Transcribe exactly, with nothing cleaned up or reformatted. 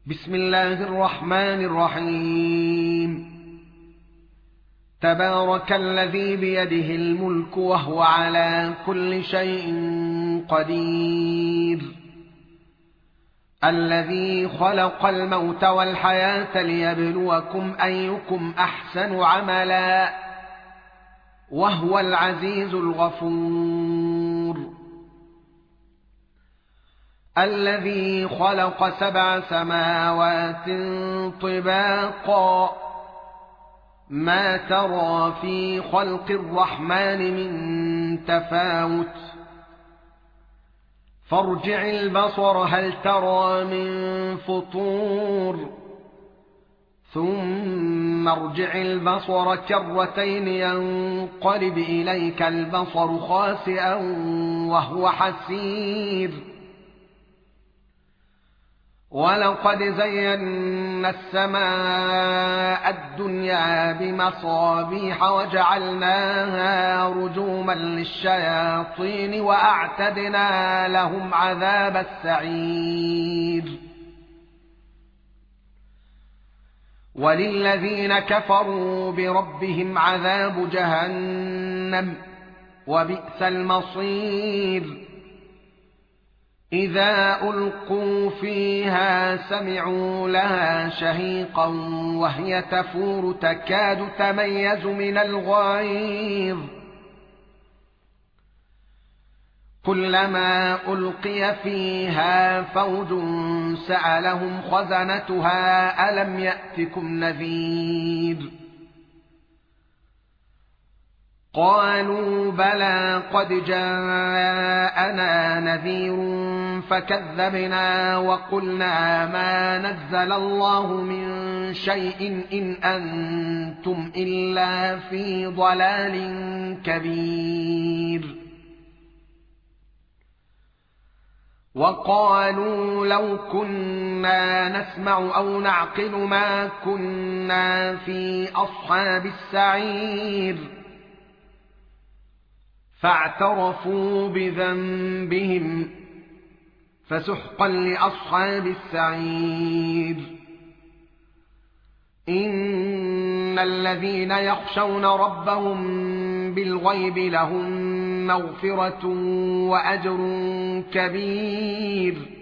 بسم الله الرحمن الرحيم تبارك الذي بيده الملك وهو على كل شيء قدير الذي خلق الموت والحياة ليبلوكم أيكم أحسن عملا وهو العزيز الغفور الذي خلق سبع سماوات طباقا ما ترى في خلق الرحمن من تفاوت فارجع البصر هل ترى من فطور ثم ارجع البصر كرتين ينقلب إليك البصر خاسئا وهو حسير ولقد زينا السماء الدنيا بمصابيح وجعلناها رجوما للشياطين وأعتدنا لهم عذاب السعير وللذين كفروا بربهم عذاب جهنم وبئس المصير إذا ألقوا فيها سمعوا لها شهيقا وهي تفور تكاد تميز من الغيظ كلما ألقي فيها فوج سألهم خزنتها ألم يأتكم نذير قالوا بلى قد جاءنا نذير فكذبنا وقلنا ما نزل الله من شيء إن أنتم إلا في ضلال كبير وقالوا لو كنا نسمع أو نعقل ما كنا في أصحاب السعير فاعترفوا بذنبهم فسحقا لأصحاب السعير إن الذين يخشون ربهم بالغيب لهم مغفرة وأجر كبير